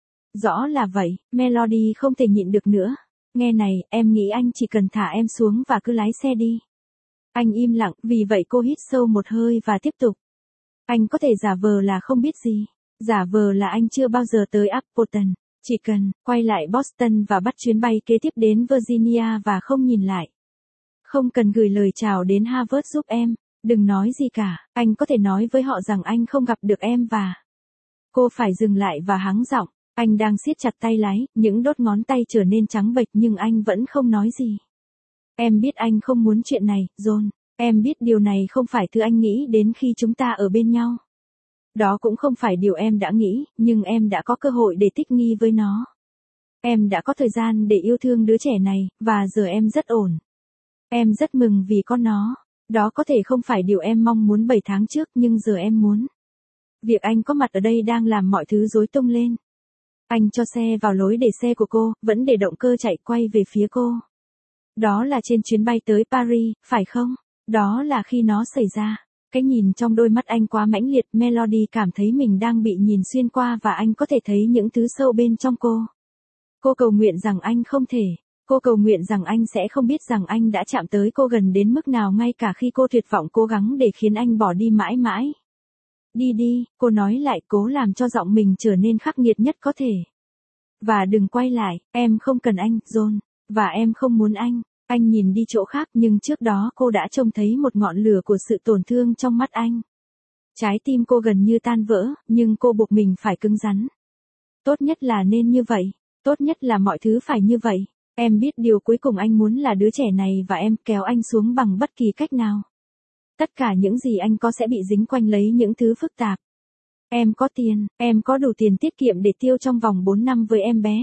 Rõ là vậy, Melody không thể nhịn được nữa. Nghe này, em nghĩ anh chỉ cần thả em xuống và cứ lái xe đi. Anh im lặng, vì vậy cô hít sâu một hơi và tiếp tục. Anh có thể giả vờ là không biết gì. Giả vờ là anh chưa bao giờ tới Appleton. Chỉ cần, quay lại Boston và bắt chuyến bay kế tiếp đến Virginia và không nhìn lại. Không cần gửi lời chào đến Harvard giúp em. Đừng nói gì cả, anh có thể nói với họ rằng anh không gặp được em và... Cô phải dừng lại và hắng giọng. Anh đang siết chặt tay lái, những đốt ngón tay trở nên trắng bệch nhưng anh vẫn không nói gì. Em biết anh không muốn chuyện này, John. Em biết điều này không phải thứ anh nghĩ đến khi chúng ta ở bên nhau. Đó cũng không phải điều em đã nghĩ, nhưng em đã có cơ hội để thích nghi với nó. Em đã có thời gian để yêu thương đứa trẻ này, và giờ em rất ổn. Em rất mừng vì có nó. Đó có thể không phải điều em mong muốn bảy tháng trước, nhưng giờ em muốn. Việc anh có mặt ở đây đang làm mọi thứ rối tung lên. Anh cho xe vào lối để xe của cô, vẫn để động cơ chạy quay về phía cô. Đó là trên chuyến bay tới Paris, phải không? Đó là khi nó xảy ra. Cái nhìn trong đôi mắt anh quá mãnh liệt, Melody cảm thấy mình đang bị nhìn xuyên qua và anh có thể thấy những thứ sâu bên trong cô. Cô cầu nguyện rằng anh không thể. Cô cầu nguyện rằng anh sẽ không biết rằng anh đã chạm tới cô gần đến mức nào ngay cả khi cô tuyệt vọng cố gắng để khiến anh bỏ đi mãi mãi. Đi đi, cô nói lại, cố làm cho giọng mình trở nên khắc nghiệt nhất có thể. Và đừng quay lại, em không cần anh, John. Và em không muốn anh. Anh nhìn đi chỗ khác nhưng trước đó cô đã trông thấy một ngọn lửa của sự tổn thương trong mắt anh. Trái tim cô gần như tan vỡ, nhưng cô buộc mình phải cứng rắn. Tốt nhất là nên như vậy. Tốt nhất là mọi thứ phải như vậy. Em biết điều cuối cùng anh muốn là đứa trẻ này và em kéo anh xuống bằng bất kỳ cách nào. Tất cả những gì anh có sẽ bị dính quanh lấy những thứ phức tạp. Em có tiền, em có đủ tiền tiết kiệm để tiêu trong vòng bốn năm với em bé.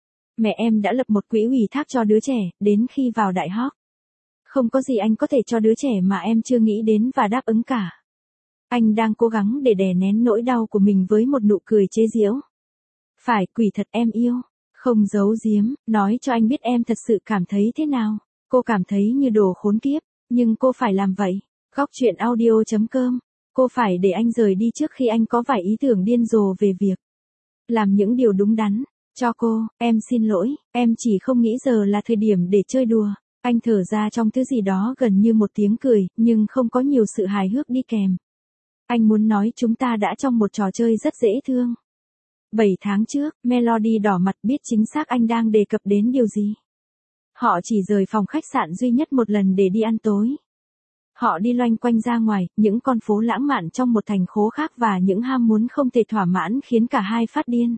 Mẹ em đã lập một quỹ ủy thác cho đứa trẻ, đến khi vào đại học. Không có gì anh có thể cho đứa trẻ mà em chưa nghĩ đến và đáp ứng cả. Anh đang cố gắng để đè nén nỗi đau của mình với một nụ cười chế giễu. Phải, quỷ thật em yêu. Không giấu giếm, nói cho anh biết em thật sự cảm thấy thế nào. Cô cảm thấy như đồ khốn kiếp, nhưng cô phải làm vậy. Góc chuyện audio chấm com. Cô phải để anh rời đi trước khi anh có vài ý tưởng điên rồ về việc làm những điều đúng đắn. Cho cô, em xin lỗi, em chỉ không nghĩ giờ là thời điểm để chơi đùa. Anh thở ra trong thứ gì đó gần như một tiếng cười, nhưng không có nhiều sự hài hước đi kèm. Anh muốn nói chúng ta đã trong một trò chơi rất dễ thương. bảy tháng trước, Melody đỏ mặt biết chính xác anh đang đề cập đến điều gì. Họ chỉ rời phòng khách sạn duy nhất một lần để đi ăn tối. Họ đi loanh quanh ra ngoài, những con phố lãng mạn trong một thành phố khác và những ham muốn không thể thỏa mãn khiến cả hai phát điên.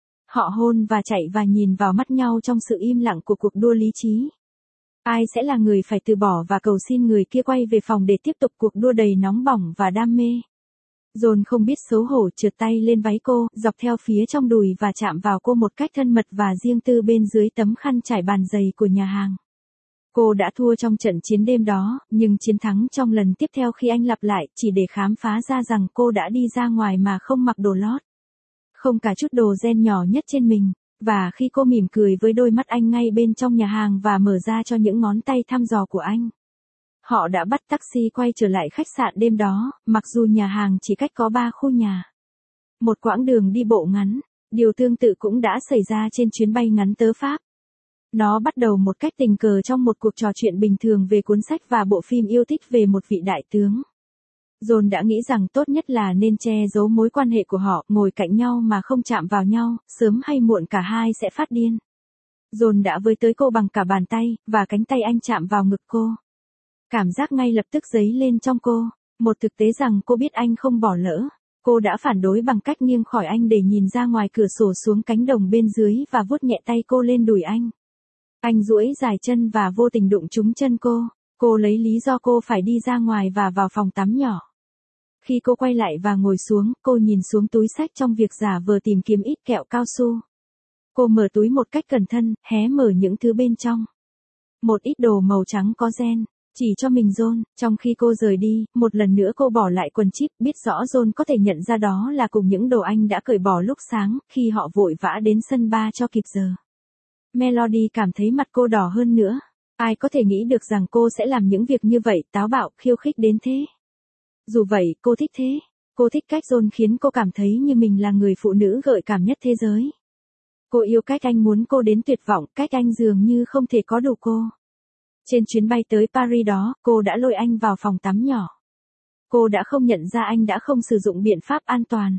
Họ hôn và chạy và nhìn vào mắt nhau trong sự im lặng của cuộc đua lý trí. Ai sẽ là người phải từ bỏ và cầu xin người kia quay về phòng để tiếp tục cuộc đua đầy nóng bỏng và đam mê. John không biết xấu hổ trượt tay lên váy cô, dọc theo phía trong đùi và chạm vào cô một cách thân mật và riêng tư bên dưới tấm khăn trải bàn giày của nhà hàng. Cô đã thua trong trận chiến đêm đó, nhưng chiến thắng trong lần tiếp theo khi anh lặp lại chỉ để khám phá ra rằng cô đã đi ra ngoài mà không mặc đồ lót. Không cả chút đồ ren nhỏ nhất trên mình, và khi cô mỉm cười với đôi mắt anh ngay bên trong nhà hàng và mở ra cho những ngón tay thăm dò của anh. Họ đã bắt taxi quay trở lại khách sạn đêm đó, mặc dù nhà hàng chỉ cách có ba khu nhà. Một quãng đường đi bộ ngắn, điều tương tự cũng đã xảy ra trên chuyến bay ngắn tới Pháp. Nó bắt đầu một cách tình cờ trong một cuộc trò chuyện bình thường về cuốn sách và bộ phim yêu thích về một vị đại tướng. John đã nghĩ rằng tốt nhất là nên che giấu mối quan hệ của họ, ngồi cạnh nhau mà không chạm vào nhau, sớm hay muộn cả hai sẽ phát điên. John đã với tới cô bằng cả bàn tay, và cánh tay anh chạm vào ngực cô. Cảm giác ngay lập tức dấy lên trong cô, một thực tế rằng cô biết anh không bỏ lỡ. Cô đã phản đối bằng cách nghiêng khỏi anh để nhìn ra ngoài cửa sổ xuống cánh đồng bên dưới và vuốt nhẹ tay cô lên đùi anh. Anh duỗi dài chân và vô tình đụng trúng chân cô. Cô lấy lý do cô phải đi ra ngoài và vào phòng tắm nhỏ. Khi cô quay lại và ngồi xuống, cô nhìn xuống túi xách trong việc giả vờ tìm kiếm ít kẹo cao su. Cô mở túi một cách cẩn thận, hé mở những thứ bên trong. Một ít đồ màu trắng có ren, chỉ cho mình John. Trong khi cô rời đi, một lần nữa cô bỏ lại quần chip, biết rõ John có thể nhận ra đó là cùng những đồ anh đã cởi bỏ lúc sáng, khi họ vội vã đến sân bar cho kịp giờ. Melody cảm thấy mặt cô đỏ hơn nữa. Ai có thể nghĩ được rằng cô sẽ làm những việc như vậy, táo bạo, khiêu khích đến thế. Dù vậy, cô thích thế. Cô thích cách John khiến cô cảm thấy như mình là người phụ nữ gợi cảm nhất thế giới. Cô yêu cách anh muốn cô đến tuyệt vọng, cách anh dường như không thể có đủ cô. Trên chuyến bay tới Paris đó, cô đã lôi anh vào phòng tắm nhỏ. Cô đã không nhận ra anh đã không sử dụng biện pháp an toàn.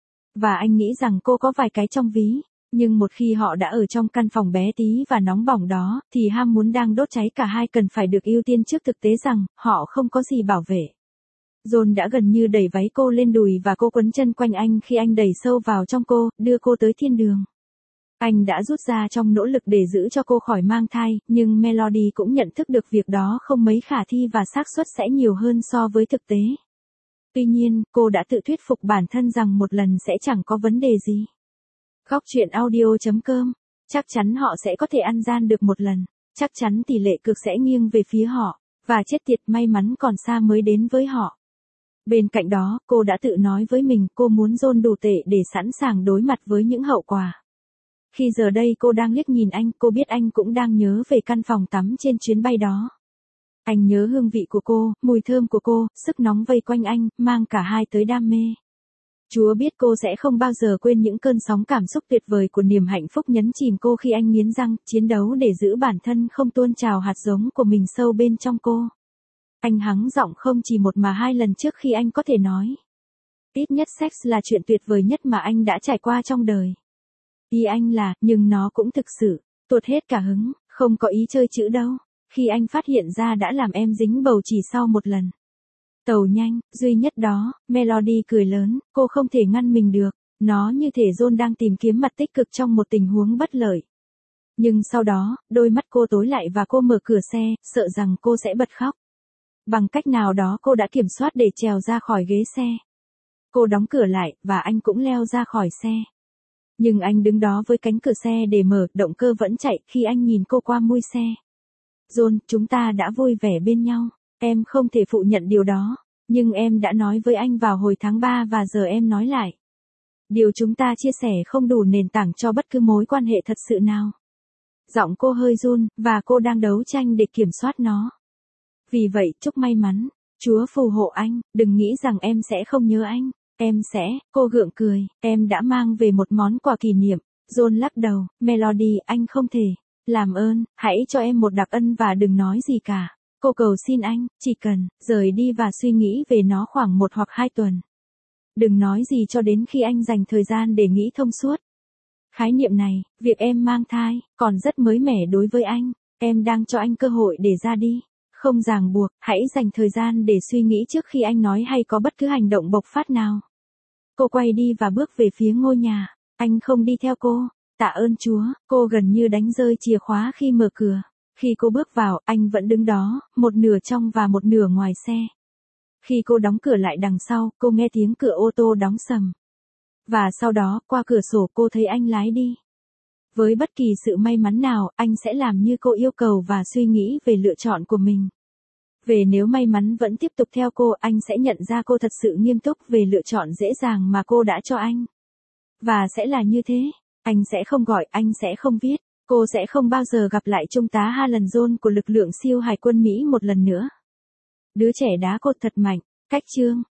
Và anh nghĩ rằng cô có vài cái trong ví. Nhưng một khi họ đã ở trong căn phòng bé tí và nóng bỏng đó, thì ham muốn đang đốt cháy cả hai cần phải được ưu tiên trước thực tế rằng, họ không có gì bảo vệ. John đã gần như đẩy váy cô lên đùi và cô quấn chân quanh anh khi anh đẩy sâu vào trong cô, đưa cô tới thiên đường. Anh đã rút ra trong nỗ lực để giữ cho cô khỏi mang thai, nhưng Melody cũng nhận thức được việc đó không mấy khả thi và xác suất sẽ nhiều hơn so với thực tế. Tuy nhiên, cô đã tự thuyết phục bản thân rằng một lần sẽ chẳng có vấn đề gì. Góc chuyện audio chấm com. Chắc chắn họ sẽ có thể ăn gian được một lần. Chắc chắn tỷ lệ cực sẽ nghiêng về phía họ. Và chết tiệt, may mắn còn xa mới đến với họ. Bên cạnh đó, cô đã tự nói với mình cô muốn John đủ tệ để sẵn sàng đối mặt với những hậu quả. Khi giờ đây cô đang liếc nhìn anh, cô biết anh cũng đang nhớ về căn phòng tắm trên chuyến bay đó. Anh nhớ hương vị của cô, mùi thơm của cô, sức nóng vây quanh anh, mang cả hai tới đam mê. Chúa biết cô sẽ không bao giờ quên những cơn sóng cảm xúc tuyệt vời của niềm hạnh phúc nhấn chìm cô khi anh nghiến răng, chiến đấu để giữ bản thân không tuôn trào hạt giống của mình sâu bên trong cô. Anh hắng giọng không chỉ một mà hai lần trước khi anh có thể nói. Ít nhất sex là chuyện tuyệt vời nhất mà anh đã trải qua trong đời. Ý anh là, nhưng nó cũng thực sự, tuột hết cả hứng, không có ý chơi chữ đâu. Khi anh phát hiện ra đã làm em dính bầu chỉ sau một lần. Tàu nhanh, duy nhất đó, Melody cười lớn, cô không thể ngăn mình được. Nó như thể John đang tìm kiếm mặt tích cực trong một tình huống bất lợi. Nhưng sau đó, đôi mắt cô tối lại và cô mở cửa xe, sợ rằng cô sẽ bật khóc. Bằng cách nào đó cô đã kiểm soát để trèo ra khỏi ghế xe. Cô đóng cửa lại, và anh cũng leo ra khỏi xe. Nhưng anh đứng đó với cánh cửa xe để mở, động cơ vẫn chạy khi anh nhìn cô qua mui xe. John, chúng ta đã vui vẻ bên nhau. Em không thể phủ nhận điều đó. Nhưng em đã nói với anh vào hồi tháng ba và giờ em nói lại. Điều chúng ta chia sẻ không đủ nền tảng cho bất cứ mối quan hệ thật sự nào. Giọng cô hơi run, và cô đang đấu tranh để kiểm soát nó. Vì vậy, chúc may mắn. Chúa phù hộ anh, đừng nghĩ rằng em sẽ không nhớ anh. Em sẽ, cô gượng cười, em đã mang về một món quà kỷ niệm. John lắc đầu, Melody, anh không thể. Làm ơn, hãy cho em một đặc ân và đừng nói gì cả. Cô cầu xin anh, chỉ cần, rời đi và suy nghĩ về nó khoảng một hoặc hai tuần. Đừng nói gì cho đến khi anh dành thời gian để nghĩ thông suốt. Khái niệm này, việc em mang thai, còn rất mới mẻ đối với anh. Em đang cho anh cơ hội để ra đi. Không ràng buộc, hãy dành thời gian để suy nghĩ trước khi anh nói hay có bất cứ hành động bộc phát nào. Cô quay đi và bước về phía ngôi nhà. Anh không đi theo cô. Tạ ơn Chúa, cô gần như đánh rơi chìa khóa khi mở cửa. Khi cô bước vào, anh vẫn đứng đó, một nửa trong và một nửa ngoài xe. Khi cô đóng cửa lại đằng sau, cô nghe tiếng cửa ô tô đóng sầm. Và sau đó, qua cửa sổ cô thấy anh lái đi. Với bất kỳ sự may mắn nào, anh sẽ làm như cô yêu cầu và suy nghĩ về lựa chọn của mình. Về nếu may mắn vẫn tiếp tục theo cô, anh sẽ nhận ra cô thật sự nghiêm túc về lựa chọn dễ dàng mà cô đã cho anh. Và sẽ là như thế. Anh sẽ không gọi, anh sẽ không viết. Cô sẽ không bao giờ gặp lại Trung tá Harlan John của lực lượng siêu hải quân Mỹ một lần nữa. Đứa trẻ đá cột thật mạnh. Cách chương.